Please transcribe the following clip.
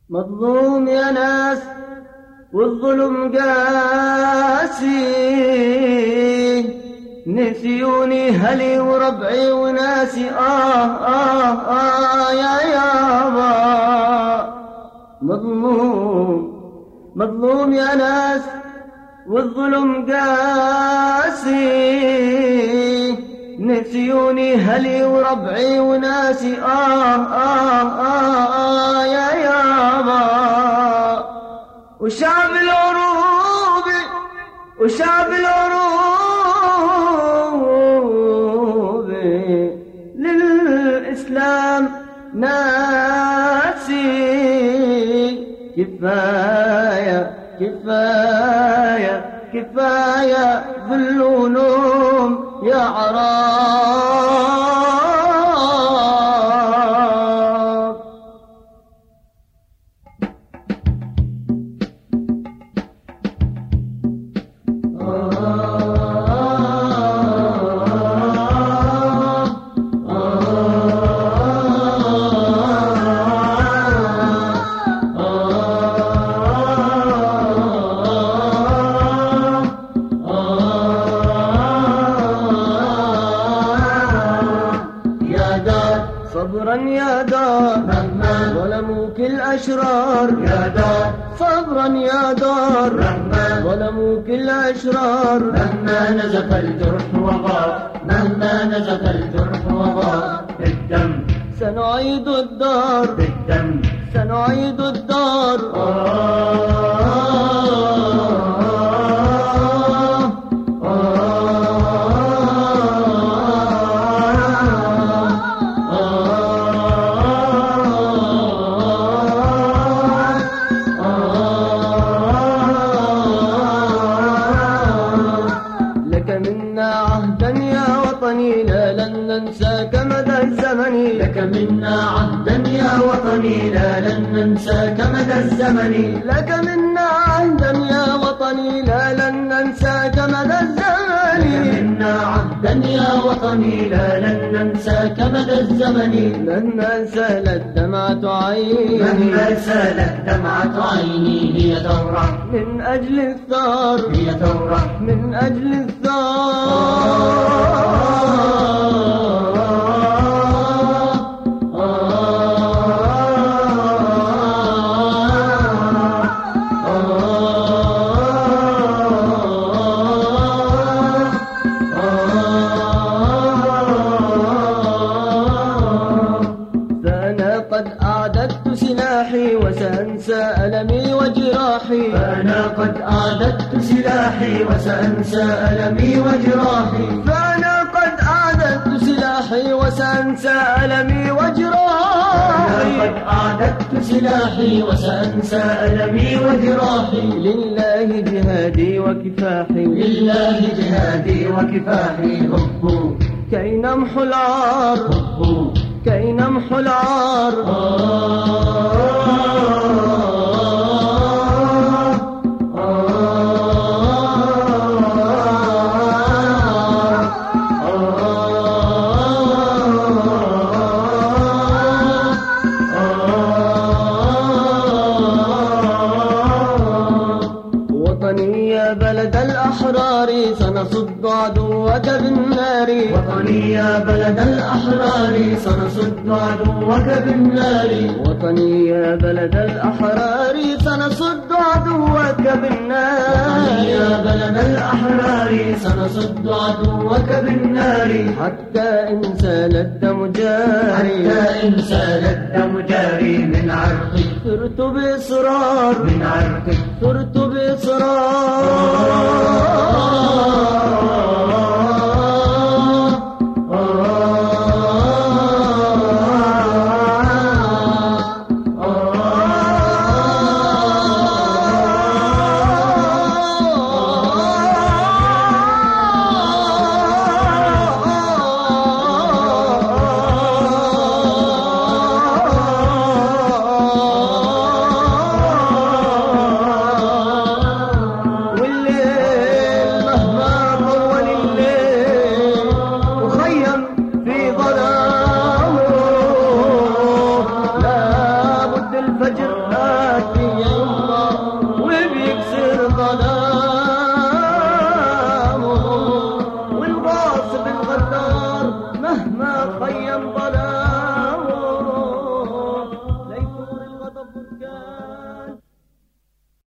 مظلوم يا ناس والظلم قاسي، نسيوني هلي وربعي وناسي يا يابا. مظلوم يا ناس والظلم قاسي، نسيوني هلي وربعي وناسي يا يابا. وشعب العروب للإسلام ناسي. كفاية ذل ونوم يا عرب. صبرا يا دار ظلموك الأشرار، يا دار صبرا يا دار ظلموك الأشرار. مهما نزف الجرح وغار، مهما نزف الجرح وغار، بالدم سنعيد الدار، بالدم سنعيد الدار. لا لن ننساك مدى الزمن، لك منا عهدا يا وطني لا لن ننساك مدى الزمن، لك منا عهدا يا وطني لا لن ننساك مدى الزمن، لك منا عهدا يا وطني لا لن ننساك مدى الزمن. مهما سالت دمعة عيني، مهما سالت دمعة عيني، هي ثورة من أجل الثار، هي ثورة من أجل الثار. قد أعددت سلاحي وسأنسى ألمي وجراحي، فأنا قد أعددت سلاحي وسأنسى ألمي وجراحي، فأنا قد أعددت سلاحي وسأنسى ألمي وجراحي، فأنا قد أعددت سلاحي وسأنسى ألمي وجراحي. لله جهادي وكفاحي، لله جهادي وكفاحي. هبوا كي نمحو العار، هبوا كي نمحو العار. وطني يا بلد الأحرار سنصد عدوك بالنار، وطني يا بلد الأحرار سنصد عدوك بالنار، وطني يا بلد الأحرار سنصد عدوك بالنار، وطني يا بلد الأحرار سنصد عدوك بالنار. حتى إن سال الدم جاري، حتى إن سال الدم جاري من عرقي، ثرت بإصرار، من عرقي ثرت بإصرار.